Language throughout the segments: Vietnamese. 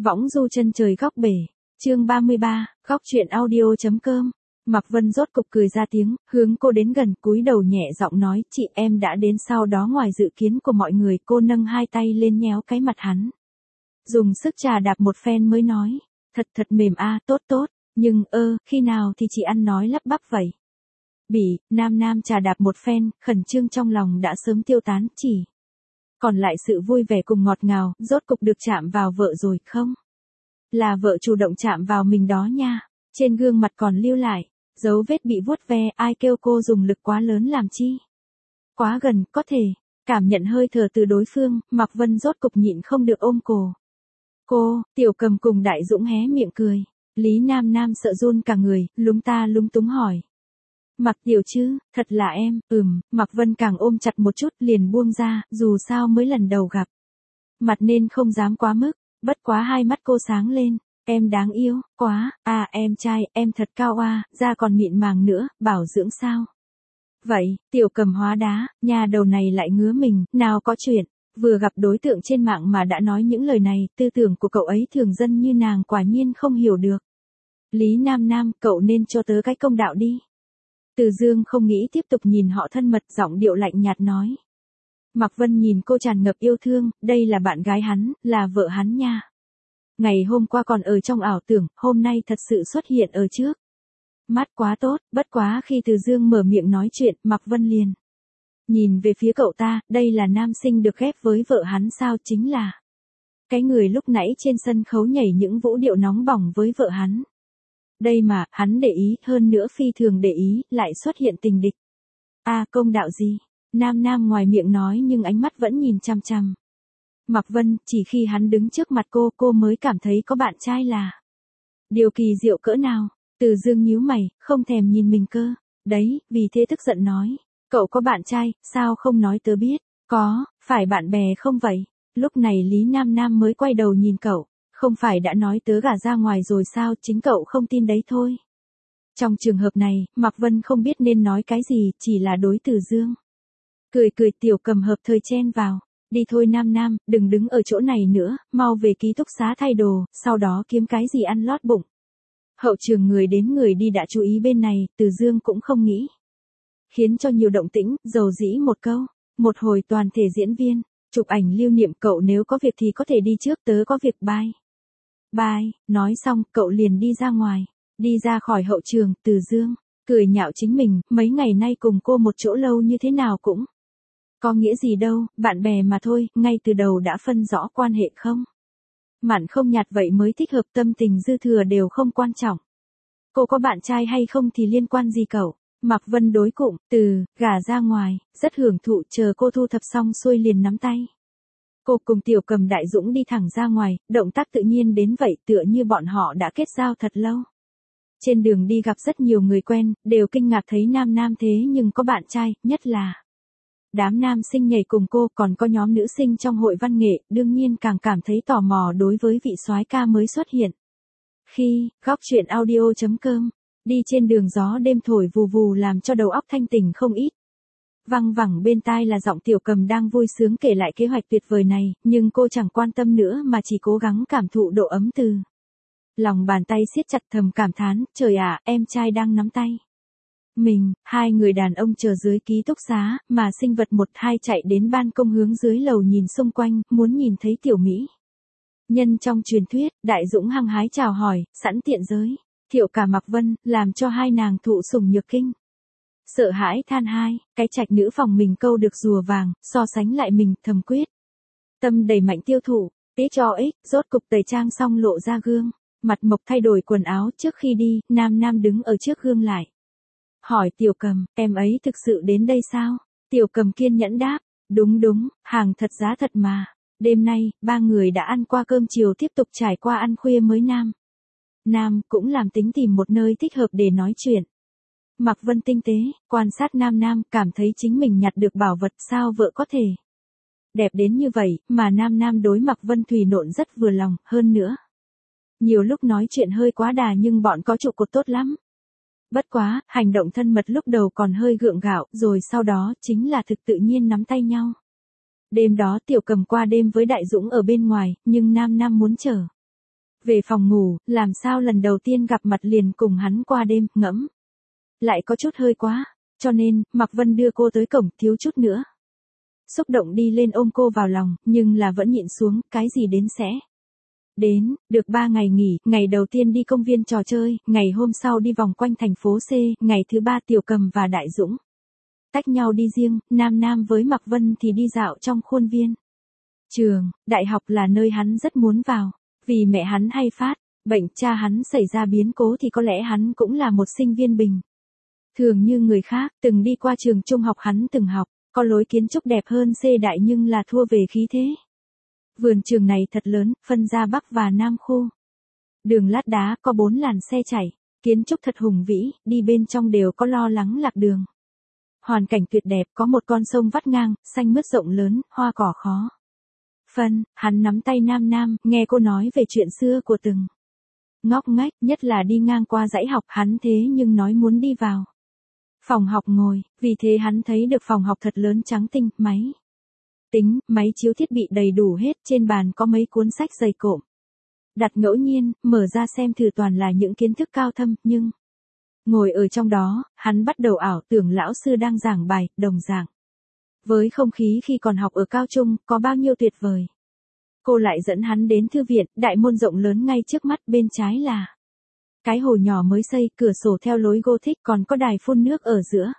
Võng du chân trời góc bể. Chương 33, góc truyện audio.com. Mạc Vân rốt cục cười ra tiếng, hướng cô đến gần, cúi đầu nhẹ giọng nói, chị em đã đến. Sau đó ngoài dự kiến của mọi người, cô nâng hai tay lên nhéo cái mặt hắn. Dùng sức chà đạp một phen mới nói, thật mềm a, tốt tốt, nhưng khi nào thì chị ăn nói lắp bắp vậy. Nam chà đạp một phen, khẩn trương trong lòng đã sớm tiêu tán, chỉ còn lại sự vui vẻ cùng ngọt ngào, rốt cục được chạm vào vợ rồi, không? Là vợ chủ động chạm vào mình đó nha. Trên gương mặt còn lưu lại dấu vết bị vuốt ve, ai kêu cô dùng lực quá lớn làm chi? Quá gần, có thể cảm nhận hơi thở từ đối phương, Mạc Vân rốt cục nhịn không được ôm cổ. Cô, Tiểu Cầm cùng Đại Dũng hé miệng cười. Lý Nam sợ run cả người, lúng ta lúng túng hỏi. Mạc Tiểu chứ, thật là em, Mạc Vân càng ôm chặt một chút liền buông ra, dù sao mới lần đầu gặp. Mặt nên không dám quá mức, bất quá hai mắt cô sáng lên. Em đáng yêu, quá, em trai, em thật cao da còn mịn màng nữa, bảo dưỡng sao? Vậy, Tiểu Cầm hóa đá, nhà đầu này lại ngứa mình, nào có chuyện, vừa gặp đối tượng trên mạng mà đã nói những lời này, tư tưởng của cậu ấy thường dân như nàng quả nhiên không hiểu được. Lý Nam, cậu nên cho tớ cái công đạo đi. Từ Dương không nghĩ tiếp tục nhìn họ thân mật, giọng điệu lạnh nhạt nói. Mạc Vân nhìn cô tràn ngập yêu thương, đây là bạn gái hắn, là vợ hắn nha. Ngày hôm qua còn ở trong ảo tưởng, hôm nay thật sự xuất hiện ở trước. Mắt quá tốt, bất quá khi Từ Dương mở miệng nói chuyện, Mạc Vân liền nhìn về phía cậu ta, đây là nam sinh được ghép với vợ hắn sao, chính là cái người lúc nãy trên sân khấu nhảy những vũ điệu nóng bỏng với vợ hắn. Đây mà, hắn để ý, hơn nữa phi thường để ý, lại xuất hiện tình địch. Công đạo gì? Nam ngoài miệng nói nhưng ánh mắt vẫn nhìn chằm chằm. Mạc Vân, chỉ khi hắn đứng trước mặt cô mới cảm thấy có bạn trai là điều kỳ diệu cỡ nào. Từ Dương nhíu mày, không thèm nhìn mình cơ. Đấy, vì thế tức giận nói. Cậu có bạn trai, sao không nói tớ biết? Có, phải bạn bè không vậy? Lúc này Lý Nam mới quay đầu nhìn cậu. Không phải đã nói tớ gả ra ngoài rồi sao, chính cậu không tin đấy thôi. Trong trường hợp này, Mạc Vân không biết nên nói cái gì, chỉ là đối Từ Dương. Cười Tiểu Cầm hợp thời chen vào. Đi thôi Nam, đừng đứng ở chỗ này nữa, mau về ký túc xá thay đồ, sau đó kiếm cái gì ăn lót bụng. Hậu trường người đến người đi đã chú ý bên này, Từ Dương cũng không nghĩ khiến cho nhiều động tĩnh, dầu dĩ một câu. Một hồi toàn thể diễn viên chụp ảnh lưu niệm, cậu nếu có việc thì có thể đi trước, tớ có việc, bye. Nói xong, cậu liền đi ra ngoài. Đi ra khỏi hậu trường, Từ Dương cười nhạo chính mình, mấy ngày nay cùng cô một chỗ lâu như thế nào cũng có nghĩa gì đâu, bạn bè mà thôi, ngay từ đầu đã phân rõ quan hệ không? Mặn không nhạt vậy mới thích hợp, tâm tình dư thừa đều không quan trọng. Cô có bạn trai hay không thì liên quan gì cậu? Mạc Vân đối cụm, gả ra ngoài, rất hưởng thụ, chờ cô thu thập xong xuôi liền nắm tay. Cô cùng Tiểu Cầm Đại Dũng đi thẳng ra ngoài, động tác tự nhiên đến vậy, tựa như bọn họ đã kết giao thật lâu. Trên đường đi gặp rất nhiều người quen, đều kinh ngạc thấy Nam thế nhưng có bạn trai, nhất là đám nam sinh nhảy cùng cô, còn có nhóm nữ sinh trong hội văn nghệ, đương nhiên càng cảm thấy tò mò đối với vị soái ca mới xuất hiện. Khi, góc truyện audio.com, đi trên đường gió đêm thổi vù vù làm cho đầu óc thanh tỉnh không ít. Văng vẳng bên tai là giọng Tiểu Cầm đang vui sướng kể lại kế hoạch tuyệt vời này, nhưng cô chẳng quan tâm nữa mà chỉ cố gắng cảm thụ độ ấm từ lòng bàn tay siết chặt, thầm cảm thán, trời ạ, em trai đang nắm tay mình. Hai người đàn ông chờ dưới ký túc xá, mà sinh vật 1-2 chạy đến ban công hướng dưới lầu nhìn xung quanh, muốn nhìn thấy tiểu mỹ nhân trong truyền thuyết. Đại Dũng hăng hái chào hỏi, sẵn tiện giới thiệu cả Mạc Vân, làm cho hai nàng thụ sủng nhược kinh. Sợ hãi than hai, cái trạch nữ phòng mình câu được rùa vàng, so sánh lại mình, thầm quyết tâm đẩy mạnh tiêu thụ. Rốt cục tẩy trang xong lộ ra gương, mặt mộc thay đổi quần áo. Trước khi đi, Nam đứng ở trước gương lại hỏi Tiểu Cầm, em ấy thực sự đến đây sao? Tiểu Cầm kiên nhẫn đáp, đúng, hàng thật giá thật mà. Đêm nay, ba người đã ăn qua cơm chiều, tiếp tục trải qua ăn khuya mới Nam cũng làm tính tìm một nơi thích hợp để nói chuyện. Mạc Vân tinh tế quan sát Nam, cảm thấy chính mình nhặt được bảo vật, sao vợ có thể đẹp đến như vậy, mà Nam đối Mạc Vân thủy nộn rất vừa lòng, hơn nữa nhiều lúc nói chuyện hơi quá đà nhưng bọn có trụ cột tốt lắm. Bất quá, hành động thân mật lúc đầu còn hơi gượng gạo, rồi sau đó chính là thực tự nhiên nắm tay nhau. Đêm đó Tiểu Cầm qua đêm với Đại Dũng ở bên ngoài, nhưng Nam muốn chờ Về phòng ngủ, làm sao lần đầu tiên gặp mặt liền cùng hắn qua đêm, ngẫm. Lại có chút hơi quá, cho nên, Mạc Vân đưa cô tới cổng thiếu chút nữa. Xúc động đi lên ôm cô vào lòng, nhưng là vẫn nhịn xuống, cái gì đến sẽ. Đến, được 3 ngày nghỉ, ngày đầu tiên đi công viên trò chơi, ngày hôm sau đi vòng quanh thành phố C, ngày thứ 3 Tiểu Cầm và Đại Dũng tách nhau đi riêng, Nam Nam với Mạc Vân thì đi dạo trong khuôn viên. Trường, đại học là nơi hắn rất muốn vào, vì mẹ hắn hay phát bệnh, cha hắn xảy ra biến cố thì có lẽ hắn cũng là một sinh viên bình thường như người khác, từng đi qua trường trung học hắn từng học, có lối kiến trúc đẹp hơn C đại nhưng là thua về khí thế. Vườn trường này thật lớn, phân ra Bắc và Nam khu. Đường lát đá có 4 làn xe chảy, kiến trúc thật hùng vĩ, đi bên trong đều có lo lắng lạc đường. Hoàn cảnh tuyệt đẹp, có một con sông vắt ngang, xanh mướt rộng lớn, hoa cỏ khó phân. Hắn nắm tay Nam Nam, nghe cô nói về chuyện xưa của từng ngóc ngách, nhất là đi ngang qua dãy học, hắn thế nhưng nói muốn đi vào phòng học ngồi, vì thế hắn thấy được phòng học thật lớn trắng tinh, máy tính, máy chiếu thiết bị đầy đủ hết, trên bàn có mấy cuốn sách dày cộm. Đặt ngẫu nhiên, mở ra xem thử toàn là những kiến thức cao thâm, nhưng ngồi ở trong đó, hắn bắt đầu ảo tưởng lão sư đang giảng bài, đồng dạng với không khí khi còn học ở cao trung, có bao nhiêu tuyệt vời. Cô lại dẫn hắn đến thư viện, đại môn rộng lớn ngay trước mắt, bên trái là cái hồ nhỏ mới xây, cửa sổ theo lối Gothic, còn có đài phun nước ở giữa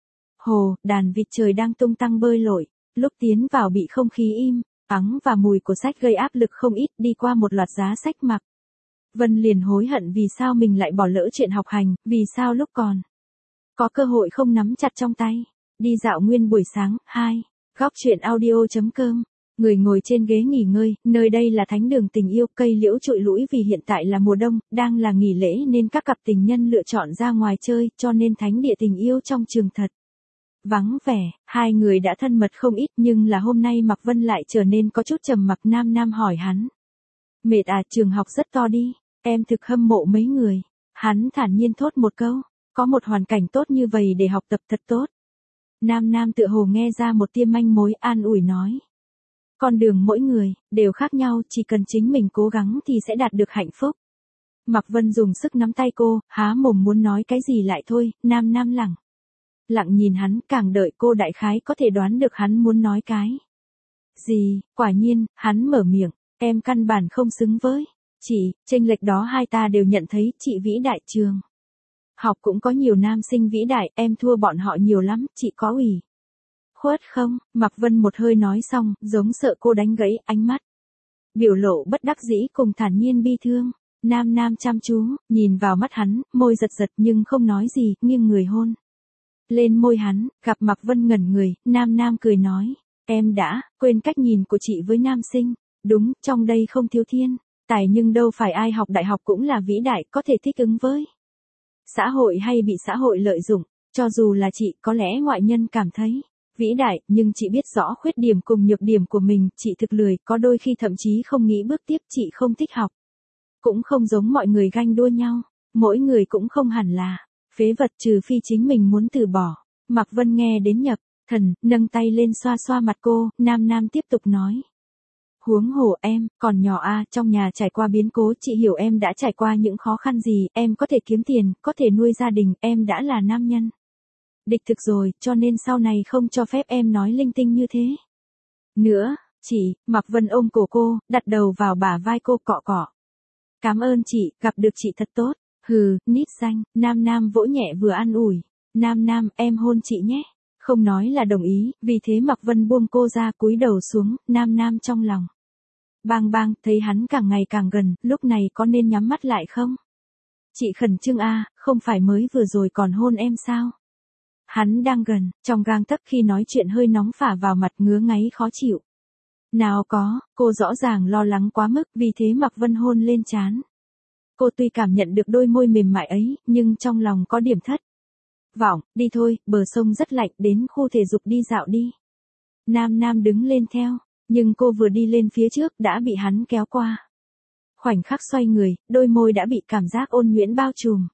hồ, đàn vịt trời đang tung tăng bơi lội. Lúc tiến vào bị không khí im ắng và mùi của sách gây áp lực không ít, đi qua một loạt giá sách Mạc Vân liền hối hận vì sao mình lại bỏ lỡ chuyện học hành, vì sao lúc còn có cơ hội không nắm chặt trong tay. Đi dạo nguyên buổi sáng. 2. Góc truyện audio.com. Người ngồi trên ghế nghỉ ngơi, nơi đây là thánh đường tình yêu, cây liễu trụi lũi vì hiện tại là mùa đông, đang là nghỉ lễ nên các cặp tình nhân lựa chọn ra ngoài chơi, cho nên thánh địa tình yêu trong trường thật vắng vẻ. Hai người đã thân mật không ít nhưng là hôm nay Mạc Vân lại trở nên có chút trầm mặc. Nam Nam hỏi hắn. Mệt à, trường học rất to đi, em thực hâm mộ mấy người. Hắn thản nhiên thốt một câu, có một hoàn cảnh tốt như vậy để học tập thật tốt. Nam Nam tựa hồ nghe ra một tia manh mối, an ủi nói. Con đường mỗi người, đều khác nhau, chỉ cần chính mình cố gắng thì sẽ đạt được hạnh phúc. Mạc Vân dùng sức nắm tay cô, há mồm muốn nói cái gì lại thôi, Nam Nam lặng nhìn hắn, càng đợi cô đại khái có thể đoán được hắn muốn nói cái gì. Quả nhiên, hắn mở miệng, em căn bản không xứng với chị, chênh lệch đó hai ta đều nhận thấy, chị vĩ đại, trường học cũng có nhiều nam sinh vĩ đại, em thua bọn họ nhiều lắm, chị có ủy khuất không? Mạc Vân một hơi nói xong, giống sợ cô đánh gãy, ánh mắt biểu lộ bất đắc dĩ cùng thản nhiên bi thương. Nam Nam chăm chú nhìn vào mắt hắn, môi giật giật nhưng không nói gì, nghiêng người hôn lên môi hắn. Gặp Mạc Vân ngẩn người, Nam Nam cười nói, em đã quên cách nhìn của chị với nam sinh. Đúng, trong đây không thiếu thiên tài nhưng đâu phải ai học đại học cũng là vĩ đại, có thể thích ứng với xã hội hay bị xã hội lợi dụng. Cho dù là chị, có lẽ ngoại nhân cảm thấy vĩ đại, nhưng chị biết rõ khuyết điểm cùng nhược điểm của mình, chị thực lười, có đôi khi thậm chí không nghĩ bước tiếp, chị không thích học. Cũng không giống mọi người ganh đua nhau, mỗi người cũng không hẳn là phế vật, trừ phi chính mình muốn từ bỏ. Mạc Vân nghe đến nhập thần, nâng tay lên xoa xoa mặt cô. Nam Nam tiếp tục nói. Huống hồ em, còn nhỏ a, trong nhà trải qua biến cố, chị hiểu em đã trải qua những khó khăn gì, em có thể kiếm tiền, có thể nuôi gia đình, em đã là nam nhân đích thực rồi, cho nên sau này không cho phép em nói linh tinh như thế nữa. Chị, Mạc Vân ôm cổ cô, đặt đầu vào bả vai cô, cọ cọ. Cảm ơn chị, gặp được chị thật tốt. Hừ, nít xanh. Nam Nam vỗ nhẹ vừa an ủi. Nam Nam, em hôn chị nhé. Không nói là đồng ý, vì thế Mạc Vân buông cô ra, cúi đầu xuống. Nam Nam trong lòng bang bang, thấy hắn càng ngày càng gần, lúc này có nên nhắm mắt lại không? Chị khẩn trương a, không phải mới vừa rồi còn hôn em sao? Hắn đang gần, trong gang tấc, khi nói chuyện hơi nóng phả vào mặt, ngứa ngáy khó chịu. Nào có, cô rõ ràng lo lắng quá mức, vì thế Mạc Vân hôn lên trán. Cô tuy cảm nhận được đôi môi mềm mại ấy, nhưng trong lòng có điểm thất vọng. Đi thôi, bờ sông rất lạnh, đến khu thể dục đi dạo đi. Nam Nam đứng lên theo, nhưng cô vừa đi lên phía trước đã bị hắn kéo qua. Khoảnh khắc xoay người, đôi môi đã bị cảm giác ôn nhuyễn bao trùm.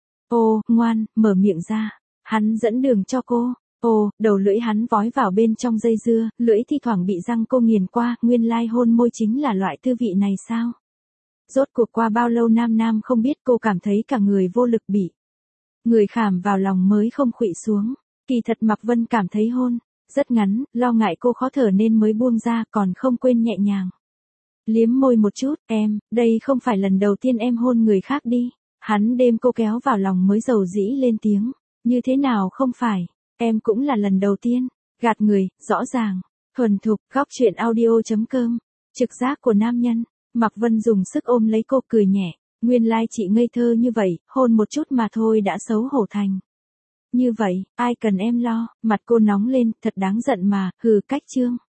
Ô, ngoan, mở miệng ra. Hắn dẫn đường cho cô. Ô, đầu lưỡi hắn vói vào bên trong dây dưa, lưỡi thi thoảng bị răng cô nghiền qua, nguyên lai hôn môi chính là loại tư vị này sao? Rốt cuộc qua bao lâu Nam Nam không biết, cô cảm thấy cả người vô lực bị người khảm vào lòng mới không khuỵu xuống. Kỳ thật Mạc Vân cảm thấy hôn rất ngắn, lo ngại cô khó thở nên mới buông ra, còn không quên nhẹ nhàng liếm môi một chút. Em, đây không phải lần đầu tiên em hôn người khác đi. Hắn đêm cô kéo vào lòng mới dầu dĩ lên tiếng. Như thế nào không phải, em cũng là lần đầu tiên. Gạt người, rõ ràng, thuần thục. Góc truyện audio.com. Trực giác của nam nhân. Mạc Vân dùng sức ôm lấy cô cười nhẹ. Nguyên lai chị ngây thơ như vậy, hôn một chút mà thôi đã xấu hổ thành như vậy, ai cần em lo. Mặt cô nóng lên, thật đáng giận mà, hừ cách trương.